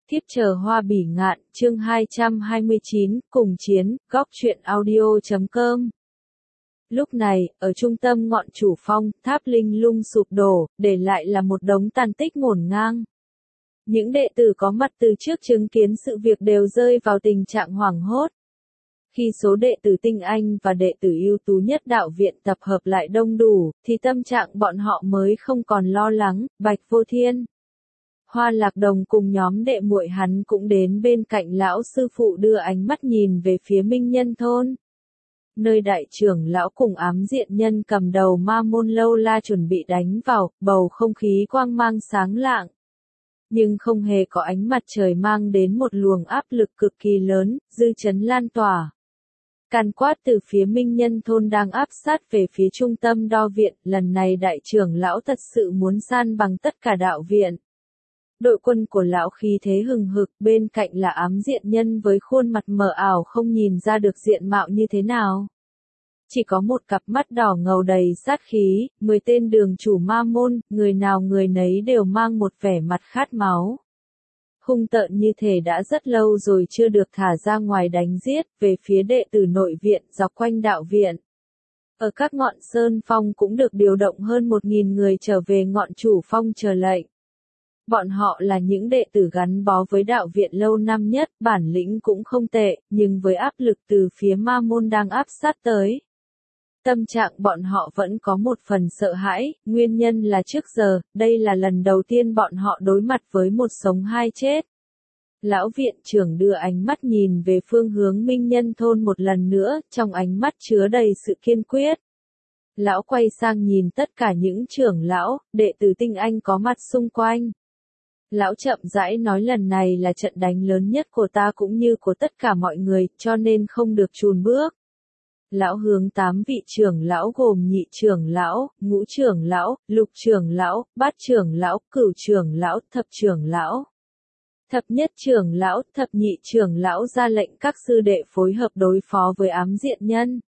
Thiếp chờ hoa bỉ ngạn, chương 229, cùng chiến, góc truyện audio.com. Lúc này, ở trung tâm ngọn chủ phong, tháp linh lung sụp đổ, để lại là một đống tàn tích ngổn ngang. Những đệ tử có mặt từ trước chứng kiến sự việc đều rơi vào tình trạng hoảng hốt. Khi số đệ tử tinh anh và đệ tử ưu tú nhất đạo viện tập hợp lại đông đủ, thì tâm trạng bọn họ mới không còn lo lắng. Bạch Vô Thiên, Hoa Lạc Đồng cùng nhóm đệ muội hắn cũng đến bên cạnh lão sư phụ đưa ánh mắt nhìn về phía Minh Nhân Thôn. Nơi đại trưởng lão cùng ám diện nhân cầm đầu Ma Môn Lâu La chuẩn bị đánh vào, bầu không khí quang mang sáng lạng. Nhưng không hề có ánh mặt trời mang đến một luồng áp lực cực kỳ lớn, dư chấn lan tỏa. Càn quát từ phía Minh Nhân Thôn đang áp sát về phía trung tâm đo viện, lần này đại trưởng lão thật sự muốn san bằng tất cả đạo viện. Đội quân của lão khí thế hừng hực, bên cạnh là ám diện nhân với khuôn mặt mờ ảo không nhìn ra được diện mạo như thế nào. Chỉ có một cặp mắt đỏ ngầu đầy sát khí, 10 tên đường chủ ma môn, người nào người nấy đều mang một vẻ mặt khát máu. Hung tợn như thể đã rất lâu rồi chưa được thả ra ngoài đánh giết, về phía đệ tử nội viện dọc quanh đạo viện. Ở các ngọn sơn phong cũng được điều động hơn 1.000 người trở về ngọn chủ phong chờ lệnh. Bọn họ là những đệ tử gắn bó với đạo viện lâu năm nhất, bản lĩnh cũng không tệ, nhưng với áp lực từ phía ma môn đang áp sát tới. Tâm trạng bọn họ vẫn có một phần sợ hãi, nguyên nhân là trước giờ, đây là lần đầu tiên bọn họ đối mặt với một sống hai chết. Lão viện trưởng đưa ánh mắt nhìn về phương hướng Minh Nhân Thôn một lần nữa, trong ánh mắt chứa đầy sự kiên quyết. Lão quay sang nhìn tất cả những trưởng lão, đệ tử tinh anh có mặt xung quanh. Lão chậm rãi nói lần này là trận đánh lớn nhất của ta cũng như của tất cả mọi người, cho nên không được chùn bước. Lão hướng 8 vị trưởng lão gồm nhị trưởng lão, ngũ trưởng lão, lục trưởng lão, bát trưởng lão, cửu trưởng lão, thập trưởng lão. Thập nhất trưởng lão, thập nhị trưởng lão ra lệnh các sư đệ phối hợp đối phó với ám diện nhân.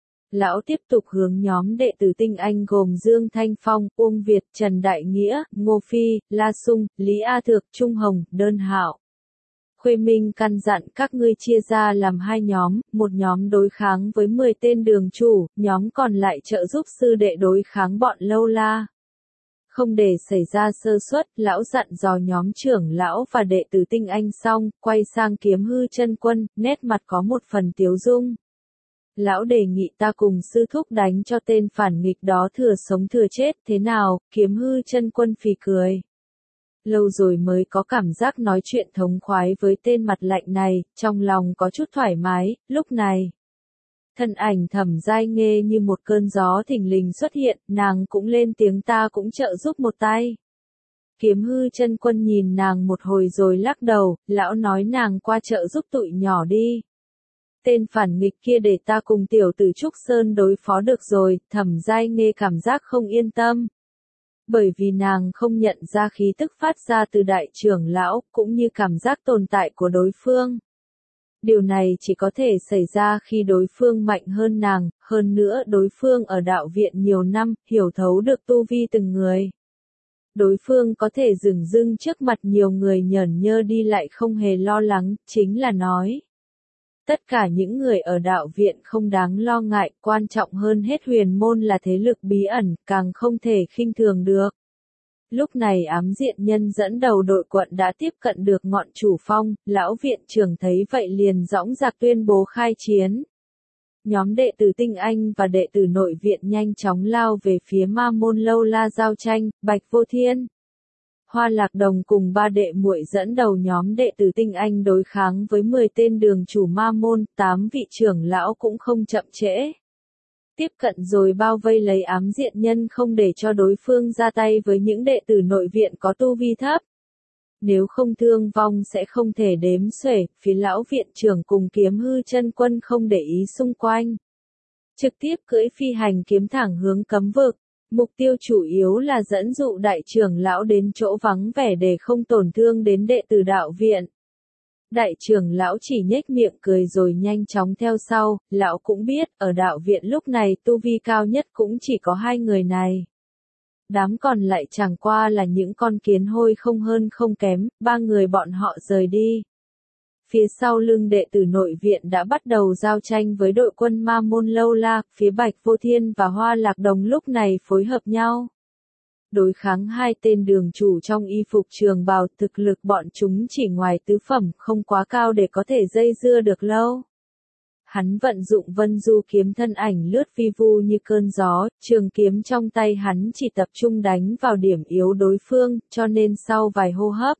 Lão tiếp tục hướng nhóm đệ tử tinh anh gồm Dương Thanh Phong, Uông Việt, Trần Đại Nghĩa, Ngô Phi, La Sung, Lý A Thược, Trung Hồng, Đơn Hạo. Khuê Minh căn dặn các ngươi chia ra làm hai nhóm, một nhóm đối kháng với 10 tên đường chủ, nhóm còn lại trợ giúp sư đệ đối kháng bọn Lâu La. Không để xảy ra sơ suất, lão dặn dò nhóm trưởng lão và đệ tử tinh anh xong, quay sang Kiếm Hư Chân Quân, nét mặt có một phần tiếu dung. Lão đề nghị ta cùng sư thúc đánh cho tên phản nghịch đó thừa sống thừa chết, thế nào? Kiếm Hư Chân Quân phì cười. Lâu rồi mới có cảm giác nói chuyện thống khoái với tên mặt lạnh này, trong lòng có chút thoải mái, lúc này. Thân ảnh Thẩm Giai Nghê như một cơn gió thình lình xuất hiện, nàng cũng lên tiếng ta cũng trợ giúp một tay. Kiếm Hư Chân Quân nhìn nàng một hồi rồi lắc đầu, lão nói nàng qua trợ giúp tụi nhỏ đi. Tên phản nghịch kia để ta cùng tiểu tử Trúc Sơn đối phó được rồi, Thẩm Giai Nghê cảm giác không yên tâm. Bởi vì nàng không nhận ra khí tức phát ra từ đại trưởng lão, cũng như cảm giác tồn tại của đối phương. Điều này chỉ có thể xảy ra khi đối phương mạnh hơn nàng, hơn nữa đối phương ở đạo viện nhiều năm, hiểu thấu được tu vi từng người. Đối phương có thể dửng dưng trước mặt nhiều người nhởn nhơ đi lại không hề lo lắng, chính là nói. Tất cả những người ở đạo viện không đáng lo ngại, quan trọng hơn hết huyền môn là thế lực bí ẩn, càng không thể khinh thường được. Lúc này ám diện nhân dẫn đầu đội quận đã tiếp cận được ngọn chủ phong, lão viện trưởng thấy vậy liền dõng dạc tuyên bố khai chiến. Nhóm đệ tử tinh anh và đệ tử nội viện nhanh chóng lao về phía Ma Môn Lâu La giao tranh, Bạch Vô Thiên. Hoa Lạc Đồng cùng ba đệ muội dẫn đầu nhóm đệ tử tinh anh đối kháng với 10 tên đường chủ ma môn, 8 vị trưởng lão cũng không chậm trễ. Tiếp cận rồi bao vây lấy ám diện nhân không để cho đối phương ra tay với những đệ tử nội viện có tu vi thấp. Nếu không thương vong sẽ không thể đếm xuể, phía lão viện trưởng cùng Kiếm Hư Chân Quân không để ý xung quanh. Trực tiếp cưỡi phi hành kiếm thẳng hướng cấm vực. Mục tiêu chủ yếu là dẫn dụ đại trưởng lão đến chỗ vắng vẻ để không tổn thương đến đệ tử đạo viện. Đại trưởng lão chỉ nhếch miệng cười rồi nhanh chóng theo sau, lão cũng biết, ở đạo viện lúc này tu vi cao nhất cũng chỉ có hai người này. Đám còn lại chẳng qua là những con kiến hôi không hơn không kém, ba người bọn họ rời đi. Phía sau lưng đệ tử nội viện đã bắt đầu giao tranh với đội quân Ma Môn Lâu La, phía Bạch Vô Thiên và Hoa Lạc Đồng lúc này phối hợp nhau. Đối kháng hai tên đường chủ trong y phục trường bào, thực lực bọn chúng chỉ ngoài tứ phẩm, không quá cao để có thể dây dưa được lâu. Hắn vận dụng Vân Du kiếm, thân ảnh lướt vi vu như cơn gió, trường kiếm trong tay hắn chỉ tập trung đánh vào điểm yếu đối phương, cho nên sau vài hô hấp,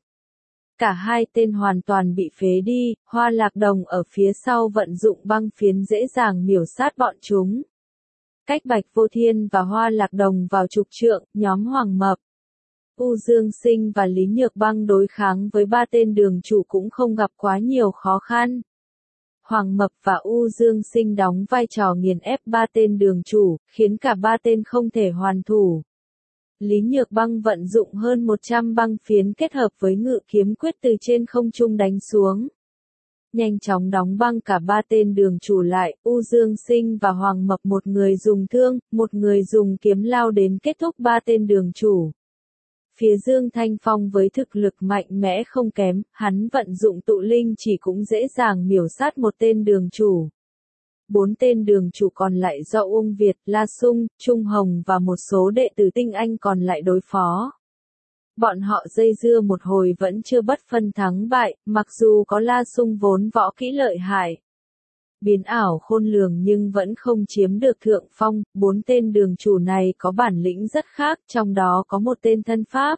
cả hai tên hoàn toàn bị phế đi. Hoa Lạc Đồng ở phía sau vận dụng băng phiến dễ dàng miểu sát bọn chúng. Cách Bạch Vô Thiên và Hoa Lạc Đồng vào chục trượng, nhóm Hoàng Mập, U Dương Sinh và Lý Nhược Băng đối kháng với ba tên đường chủ cũng không gặp quá nhiều khó khăn. Hoàng Mập và U Dương Sinh đóng vai trò nghiền ép ba tên đường chủ, khiến cả ba tên không thể hoàn thủ. Lý Nhược Băng vận dụng hơn 100 băng phiến kết hợp với ngự kiếm quyết từ trên không trung đánh xuống. Nhanh chóng đóng băng cả ba tên đường chủ lại, U Dương Sinh và Hoàng Mập một người dùng thương, một người dùng kiếm lao đến kết thúc ba tên đường chủ. Phía Dương Thanh Phong với thực lực mạnh mẽ không kém, hắn vận dụng tụ linh chỉ cũng dễ dàng miểu sát một tên đường chủ. Bốn tên đường chủ còn lại do Uông Việt, La Sung, Trung Hồng và một số đệ tử tinh anh còn lại đối phó. Bọn họ dây dưa một hồi vẫn chưa bất phân thắng bại, mặc dù có La Sung vốn võ kỹ lợi hại, biến ảo khôn lường nhưng vẫn không chiếm được thượng phong. Bốn tên đường chủ này có bản lĩnh rất khác, trong đó có một tên thân pháp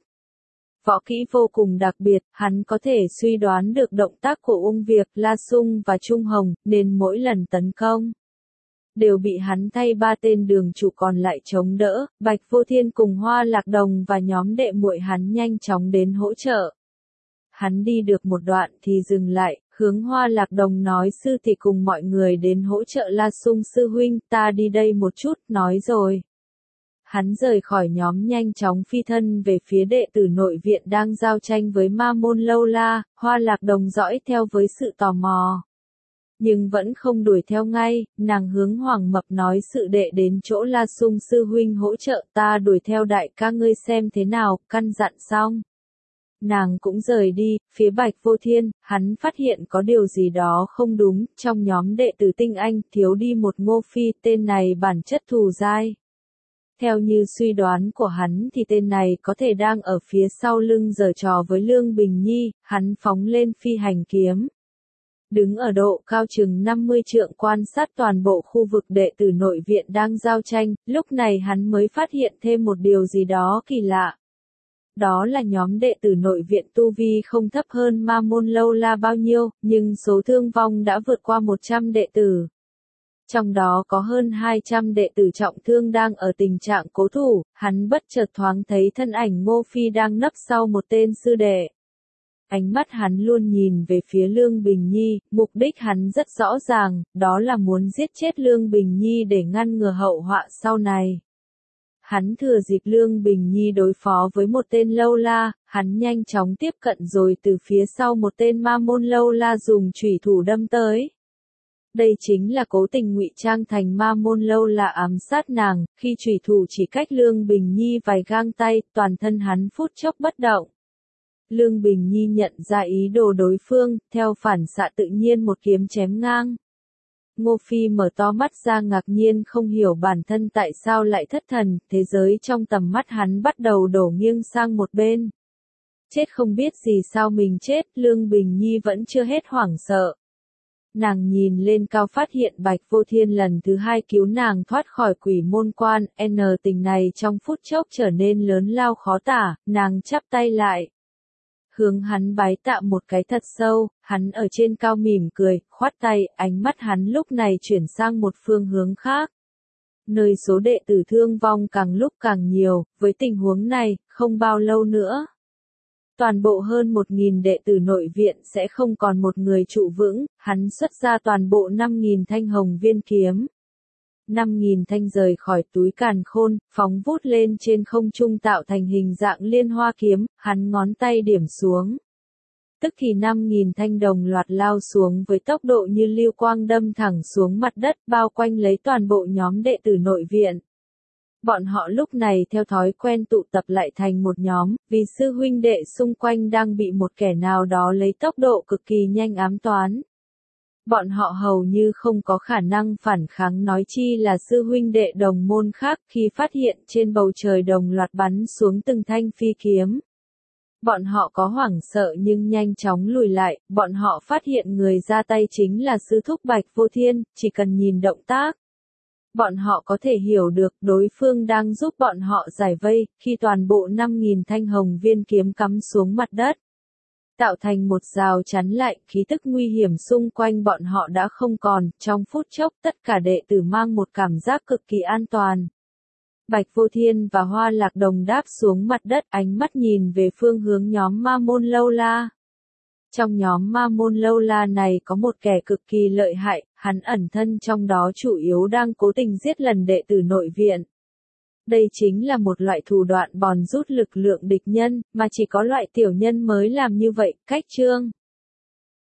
võ kỹ vô cùng đặc biệt, hắn có thể suy đoán được động tác của Uông Việt, La Sung và Trung Hồng, nên mỗi lần tấn công đều bị hắn thay ba tên đường chủ còn lại chống đỡ. Bạch Vô Thiên cùng Hoa Lạc Đồng và nhóm đệ muội hắn nhanh chóng đến hỗ trợ. Hắn đi được một đoạn thì dừng lại, hướng Hoa Lạc Đồng nói: sư tỷ cùng mọi người đến hỗ trợ La Sung sư huynh, ta đi đây một chút, nói rồi. Hắn rời khỏi nhóm nhanh chóng phi thân về phía đệ tử nội viện đang giao tranh với Ma Môn Lâu La. Hoa Lạc Đồng dõi theo với sự tò mò, nhưng vẫn không đuổi theo ngay. Nàng hướng Hoàng Mập nói: sự đệ đến chỗ La Sung sư huynh hỗ trợ, ta đuổi theo đại ca ngươi xem thế nào. Căn dặn xong, nàng cũng rời đi. Phía Bạch Vô Thiên, hắn phát hiện có điều gì đó không đúng, trong nhóm đệ tử tinh anh thiếu đi một Ngô Phi, tên này bản chất thù dai. Theo như suy đoán của hắn thì tên này có thể đang ở phía sau lưng giở trò với Lương Bình Nhi. Hắn phóng lên phi hành kiếm, đứng ở độ cao chừng 50 trượng quan sát toàn bộ khu vực đệ tử nội viện đang giao tranh. Lúc này hắn mới phát hiện thêm một điều gì đó kỳ lạ. Đó là nhóm đệ tử nội viện tu vi không thấp hơn Ma Môn Lâu La bao nhiêu, nhưng số thương vong đã vượt qua 100 đệ tử. Trong đó có hơn 200 đệ tử trọng thương đang ở tình trạng cố thủ. Hắn bất chợt thoáng thấy thân ảnh Ngô Phi đang nấp sau một tên sư đệ. Ánh mắt hắn luôn nhìn về phía Lương Bình Nhi, mục đích hắn rất rõ ràng, đó là muốn giết chết Lương Bình Nhi để ngăn ngừa hậu họa sau này. Hắn thừa dịp Lương Bình Nhi đối phó với một tên Lâu La, hắn nhanh chóng tiếp cận rồi từ phía sau một tên Ma Môn Lâu La dùng chủy thủ đâm tới. Đây chính là cố tình ngụy trang thành Ma Môn Lâu La ám sát nàng. Khi chủy thủ chỉ cách Lương Bình Nhi vài gang tay, toàn thân hắn phút chốc bất động. Lương Bình Nhi nhận ra ý đồ đối phương, theo phản xạ tự nhiên một kiếm chém ngang. Ngô Phi mở to mắt ra ngạc nhiên không hiểu bản thân tại sao lại thất thần, thế giới trong tầm mắt hắn bắt đầu đổ nghiêng sang một bên. Chết không biết gì sao mình chết, Lương Bình Nhi vẫn chưa hết hoảng sợ. Nàng nhìn lên cao phát hiện Bạch Vô Thiên lần thứ hai cứu nàng thoát khỏi quỷ môn quan. Tình này trong phút chốc trở nên lớn lao khó tả, nàng chắp tay lại, hướng hắn bái tạ một cái thật sâu. Hắn ở trên cao mỉm cười, khoát tay, ánh mắt hắn lúc này chuyển sang một phương hướng khác, nơi số đệ tử thương vong càng lúc càng nhiều. Với tình huống này, không bao lâu nữa, toàn bộ hơn 1.000 đệ tử nội viện sẽ không còn một người trụ vững. Hắn xuất ra toàn bộ 5.000 thanh hồng viên kiếm. 5.000 thanh rời khỏi túi càn khôn, phóng vút lên trên không trung tạo thành hình dạng liên hoa kiếm. Hắn ngón tay điểm xuống, tức thì 5.000 thanh đồng loạt lao xuống với tốc độ như lưu quang đâm thẳng xuống mặt đất, bao quanh lấy toàn bộ nhóm đệ tử nội viện. Bọn họ lúc này theo thói quen tụ tập lại thành một nhóm, vì sư huynh đệ xung quanh đang bị một kẻ nào đó lấy tốc độ cực kỳ nhanh ám toán. Bọn họ hầu như không có khả năng phản kháng, nói chi là sư huynh đệ đồng môn khác, khi phát hiện trên bầu trời đồng loạt bắn xuống từng thanh phi kiếm. Bọn họ có hoảng sợ nhưng nhanh chóng lùi lại, bọn họ phát hiện người ra tay chính là sư thúc Bạch Vô Thiên, chỉ cần nhìn động tác. Bọn họ có thể hiểu được đối phương đang giúp bọn họ giải vây, khi toàn bộ 5.000 thanh hồng viên kiếm cắm xuống mặt đất. Tạo thành một rào chắn lại, khí tức nguy hiểm xung quanh bọn họ đã không còn, trong phút chốc tất cả đệ tử mang một cảm giác cực kỳ an toàn. Bạch Vô Thiên và Hoa Lạc Đồng đáp xuống mặt đất, ánh mắt nhìn về phương hướng nhóm Ma Môn Lâu La. Trong nhóm Ma Môn Lâu La này có một kẻ cực kỳ lợi hại, hắn ẩn thân trong đó chủ yếu đang cố tình giết lần đệ tử nội viện. Đây chính là một loại thủ đoạn bòn rút lực lượng địch nhân, mà chỉ có loại tiểu nhân mới làm như vậy, cách chương.